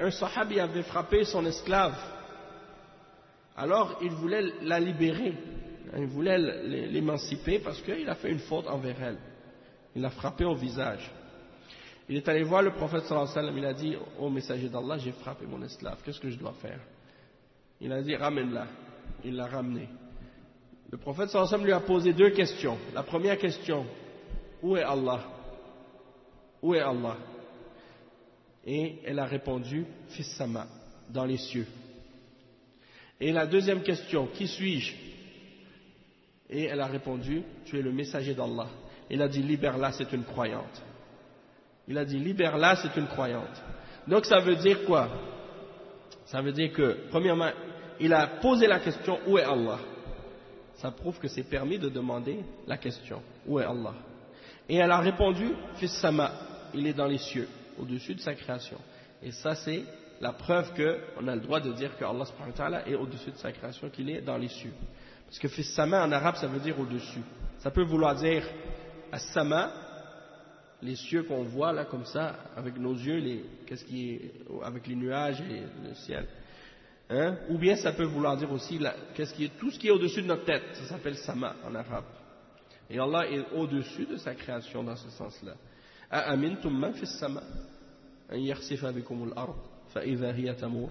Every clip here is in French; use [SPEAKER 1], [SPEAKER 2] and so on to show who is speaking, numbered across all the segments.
[SPEAKER 1] un sahabi avait frappé son esclave. Alors il voulait la libérer, il voulait l'émanciper parce qu'il a fait une faute envers elle. Il l'a frappé au visage. Il est allé voir le prophète sallallahu alayhi wa sallam, il a dit: ô messager d'Allah, j'ai frappé mon esclave, qu'est-ce que je dois faire? Il a dit: ramène-la. Il l'a ramenée. Le prophète sallallahu alayhi wa sallam lui a posé deux questions. La première question: où est Allah? Où est Allah? Et elle a répondu: fis sama, dans les cieux. Et la deuxième question: qui suis-je? Et elle a répondu: tu es le messager d'Allah. Il a dit: libère-la, c'est une croyante. Il a dit: libère-la, c'est une croyante. Donc ça veut dire quoi? Ça veut dire que, premièrement, il a posé la question: où est Allah? Ça prouve que c'est permis de demander la question: où est Allah? Et elle a répondu: fis sama, il est dans les cieux, au-dessus de sa création. Et ça, c'est la preuve qu'on a le droit de dire que Allah subhanahu wa ta'ala est au-dessus de sa création, qu'il est dans les cieux. Parce que fis sama en arabe, ça veut dire au-dessus. Ça peut vouloir dire as-sama, les cieux qu'on voit là comme ça, avec nos yeux, qu'est-ce qui est, avec les nuages et le ciel. Hein? Ou bien ça peut vouloir dire aussi tout ce qui est au-dessus de notre tête, ça s'appelle sama en arabe. Et Allah est au-dessus de sa création dans ce sens-là. A'amintum man fis sama an yakhsifa bikumul ard fa idha hiya tamur.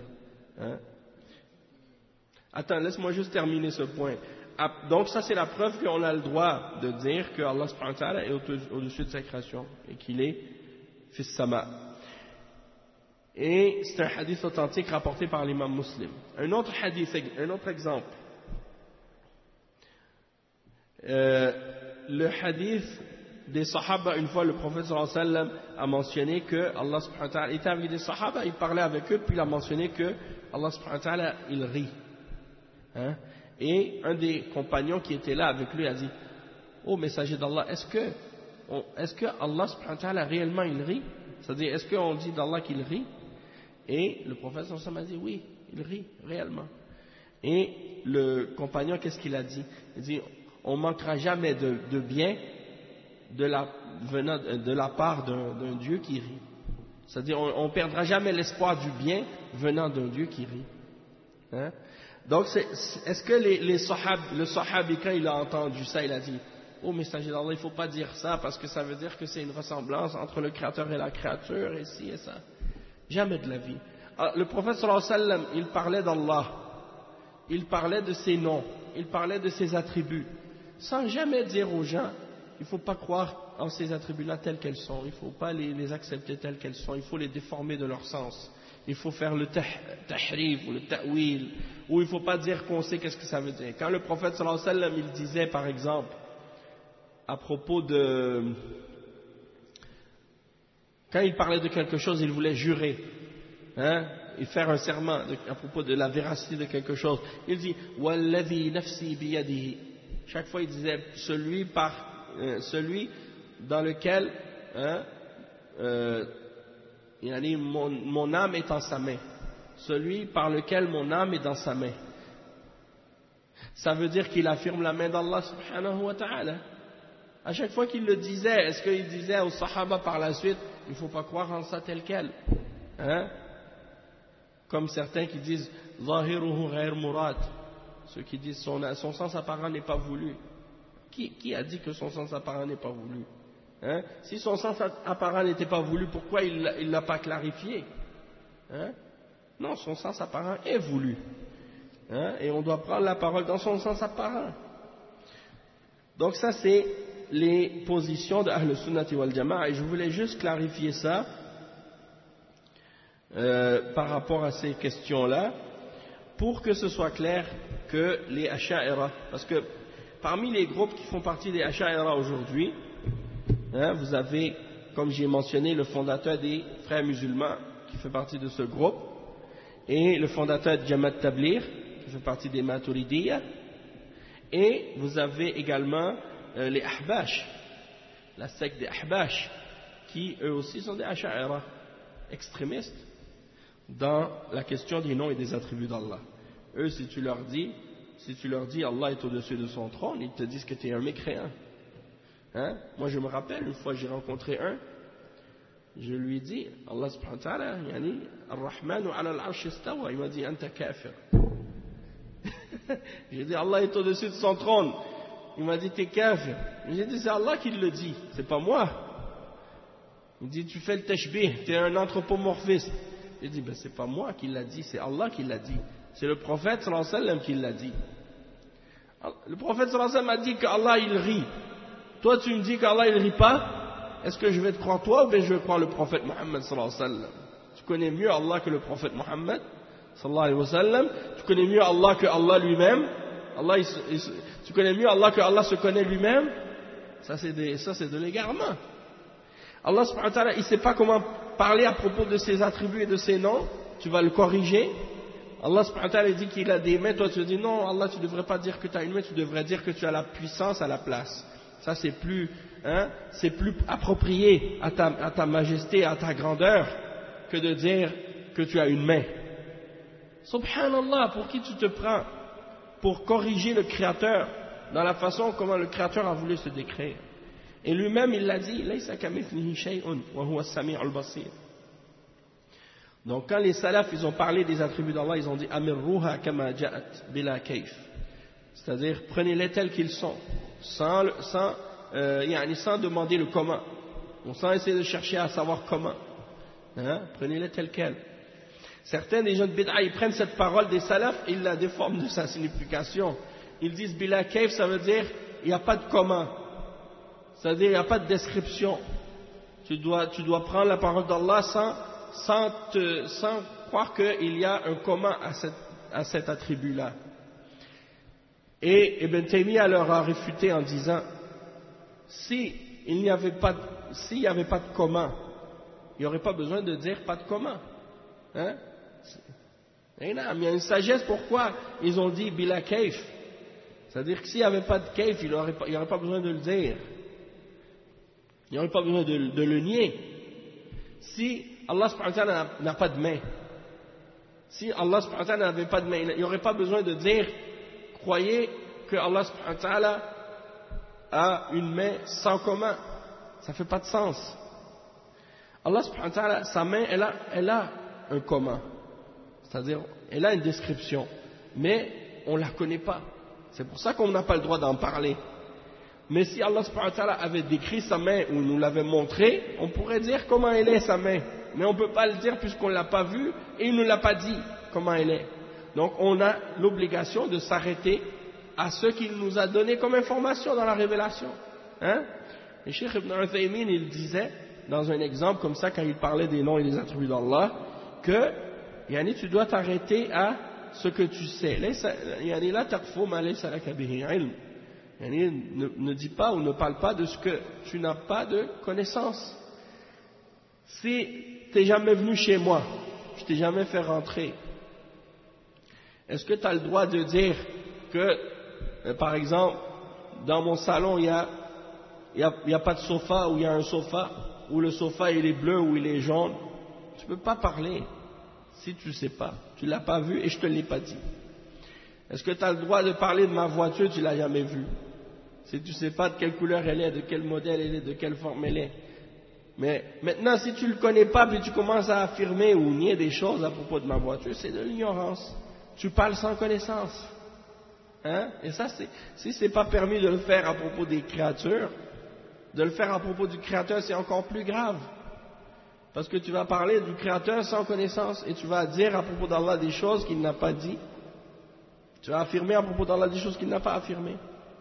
[SPEAKER 1] Attends, laisse-moi juste terminer ce point. Donc ça c'est la preuve qu'on a le droit de dire que Allah subhanahu wa ta'ala est au-dessus de sa création et qu'il est fis sama. Et c'est un hadith authentique rapporté par l'imam Muslim. Un autre hadith, un autre exemple. Le hadith des sahaba, une fois le prophète sallallahu alayhi wa sallam a mentionné que Allah subhanahu wa ta'ala était avec des sahaba, il parlait avec eux, puis il a mentionné que Allah subhanahu wa ta'ala il rit. Et un des compagnons qui était là avec lui a dit: ô messager d'Allah, est-ce que Allah subhanahu wa ta'ala réellement il rit? C'est-à-dire, est-ce qu'on dit d'Allah qu'il rit? Et le prophète sallallahu alayhi wa sallam a dit: oui, il rit réellement. Et le compagnon, qu'est-ce qu'il a dit? Il dit: on ne manquera jamais de bien venant de la part d'un Dieu qui rit. C'est-à-dire, on ne perdra jamais l'espoir du bien venant d'un Dieu qui rit. Donc, est-ce que le sahabi, quand il a entendu ça, il a dit: ô messager d'Allah, il ne faut pas dire ça parce que ça veut dire que c'est une ressemblance entre le créateur et la créature, et ci et ça. Jamais de la vie. Alors, le prophète sallallahu alayhi wa sallam, il parlait d'Allah, il parlait de ses noms, il parlait de ses attributs, sans jamais dire aux gens: il ne faut pas croire en ces attributs-là tels qu'elles sont, il ne faut pas les accepter tels qu'elles sont, il faut les déformer de leur sens. Il faut faire le tahrif ou le ta'wil, ou il ne faut pas dire qu'on sait qu'est-ce que ça veut dire. Quand le prophète sallallahu alayhi wa sallam, il disait par exemple, à propos de... Quand il parlait de quelque chose, il voulait jurer, et faire un serment à propos de la véracité de quelque chose. Il dit: Walladhi nafsi biyadihi. Chaque fois il disait celui dans lequel mon âme est en sa main. Celui par lequel mon âme est dans sa main. Ça veut dire qu'il affirme la main d'Allah subhanahu wa ta'ala. À chaque fois qu'il le disait, est-ce qu'il disait aux sahaba par la suite: il ne faut pas croire en ça tel quel, comme certains qui disent zahiruhu ghayr murad, ceux qui disent son sens apparent n'est pas voulu. Qui a dit que son sens apparent n'est pas voulu? Si son sens apparent n'était pas voulu, pourquoi il ne l'a pas clarifié? Non, son sens apparent est voulu, et on doit prendre la parole dans son sens apparent. Donc ça c'est les positions de Ahl Sunnati wal Jama'a, et je voulais juste clarifier ça par rapport à ces questions-là, pour que ce soit clair que les Asha'ira, parce que parmi les groupes qui font partie des Asha'ira aujourd'hui, vous avez, comme j'ai mentionné, le fondateur des frères musulmans qui fait partie de ce groupe, et le fondateur de Jamaat Tabligh qui fait partie des Maturidiyya, et vous avez également les Ahbash, la secte des Ahbash, qui eux aussi sont des Asha'ira extrémistes dans la question des noms et des attributs d'Allah. Eux, si tu leur dis Allah est au-dessus de son trône, ils te disent que tu es un mécréant. Moi je me rappelle, une fois j'ai rencontré un Je lui ai dit, Allah subhanahu wa ta'ala, yani, Ar-Rahmanu ala al-arsh istawa. Il m'a dit, anta kafir. J'ai dit, Allah est au-dessus de son trône. Il m'a dit, t'es kafir. J'ai dit, c'est Allah qui le dit, c'est pas moi. Il dit, tu fais le tashbih, t'es un anthropomorphisme. J'ai dit, ben c'est pas moi qui l'a dit, c'est Allah qui l'a dit. C'est le prophète sallallahu alayhi wa sallam qui l'a dit. Le prophète sallallahu alayhi wa sallam a dit qu'Allah il rit. Toi tu me dis qu'Allah il rit pas. Est-ce que je vais te croire toi ou bien je vais croire le prophète Mohammed sallallahu alayhi wa sallam? Tu connais mieux Allah que le prophète Mohammed sallallahu alayhi wa sallam. Tu connais mieux Allah que Allah lui-même. Tu connais mieux Allah que Allah se connaît lui-même. Ça c'est de l'égarement. Allah subhanahu wa ta'ala, il ne sait pas comment parler à propos de ses attributs et de ses noms. Tu vas le corriger. Allah subhanahu wa ta'ala dit qu'il a des mains. Toi tu dis non, Allah tu ne devrais pas dire que tu as une main. Tu devrais dire que tu as la puissance à la place. Ça c'est plus approprié à ta majesté, à ta grandeur, que de dire que tu as une main. Subhanallah, pour qui tu te prends? Pour corriger le Créateur dans la façon comment le Créateur a voulu se décrire. Et lui-même il l'a dit, laysa kamithlihi shay'un wa huwa as-sami'ul basir. Donc quand les salafs ils ont parlé des attributs d'Allah, ils ont dit amirruha kama ja'at bila kayf. C'est-à-dire prenez-les tels qu'ils sont, sans demander le comment, sans essayer de chercher à savoir comment. Prenez-les tels quels. Certains des gens de bid'a, ils prennent cette parole des salafs et ils la déforment de sa signification. Ils disent bila kayf, ça veut dire il n'y a pas de comment. C'est-à-dire, il n'y a pas de description. Tu dois prendre la parole d'Allah sans croire qu'il y a un commun à cet attribut-là. Et Ibn Taymiyyah leur a réfuté en disant, s'il n'y avait pas de commun, il n'y aurait pas besoin de dire pas de commun. Il y a une sagesse pourquoi ils ont dit bila kayf. C'est-à-dire que s'il n'y avait pas de kayf, il n'y aurait pas besoin de le dire. Il n'y aurait pas besoin de le nier. Si Allah subhanahu wa ta'ala n'a pas de main, si Allah subhanahu wa ta'ala n'avait pas de main, il n'y aurait pas besoin de dire, croyez que Allah subhanahu wa ta'ala a une main sans commun. Ça ne fait pas de sens. Allah subhanahu wa ta'ala, sa main, elle a un commun. C'est-à-dire, elle a une description. Mais on ne la connaît pas. C'est pour ça qu'on n'a pas le droit d'en parler. Mais si Allah subhanahu wa ta'ala avait décrit sa main ou nous l'avait montré, on pourrait dire comment elle est sa main. Mais on ne peut pas le dire puisqu'on ne l'a pas vue et il ne l'a pas dit comment elle est. Donc on a l'obligation de s'arrêter à ce qu'il nous a donné comme information dans la révélation. Et Cheikh Ibn Uthaymin, il disait, dans un exemple comme ça, quand il parlait des noms et des attributs d'Allah, que tu dois t'arrêter à ce que tu sais. Ne dis pas ou ne parle pas de ce que tu n'as pas de connaissance. Si tu n'es jamais venu chez moi, je t'ai jamais fait rentrer, est-ce que tu as le droit de dire que, par exemple, dans mon salon, il y a pas de sofa, ou il y a un sofa, ou le sofa il est bleu ou il est jaune? Tu ne peux pas parler si tu ne sais pas. Tu ne l'as pas vu et je ne te l'ai pas dit. Est-ce que tu as le droit de parler de ma voiture? Tu ne l'as jamais vue. Si tu ne sais pas de quelle couleur elle est, de quel modèle elle est, de quelle forme elle est. Mais maintenant, si tu ne le connais pas, puis tu commences à affirmer ou nier des choses à propos de ma voiture, c'est de l'ignorance. Tu parles sans connaissance. Et ça, si ce n'est pas permis de le faire à propos des créatures, de le faire à propos du Créateur, c'est encore plus grave. Parce que tu vas parler du Créateur sans connaissance et tu vas dire à propos d'Allah des choses qu'il n'a pas dit. Tu vas affirmer à propos d'Allah des choses qu'il n'a pas affirmées.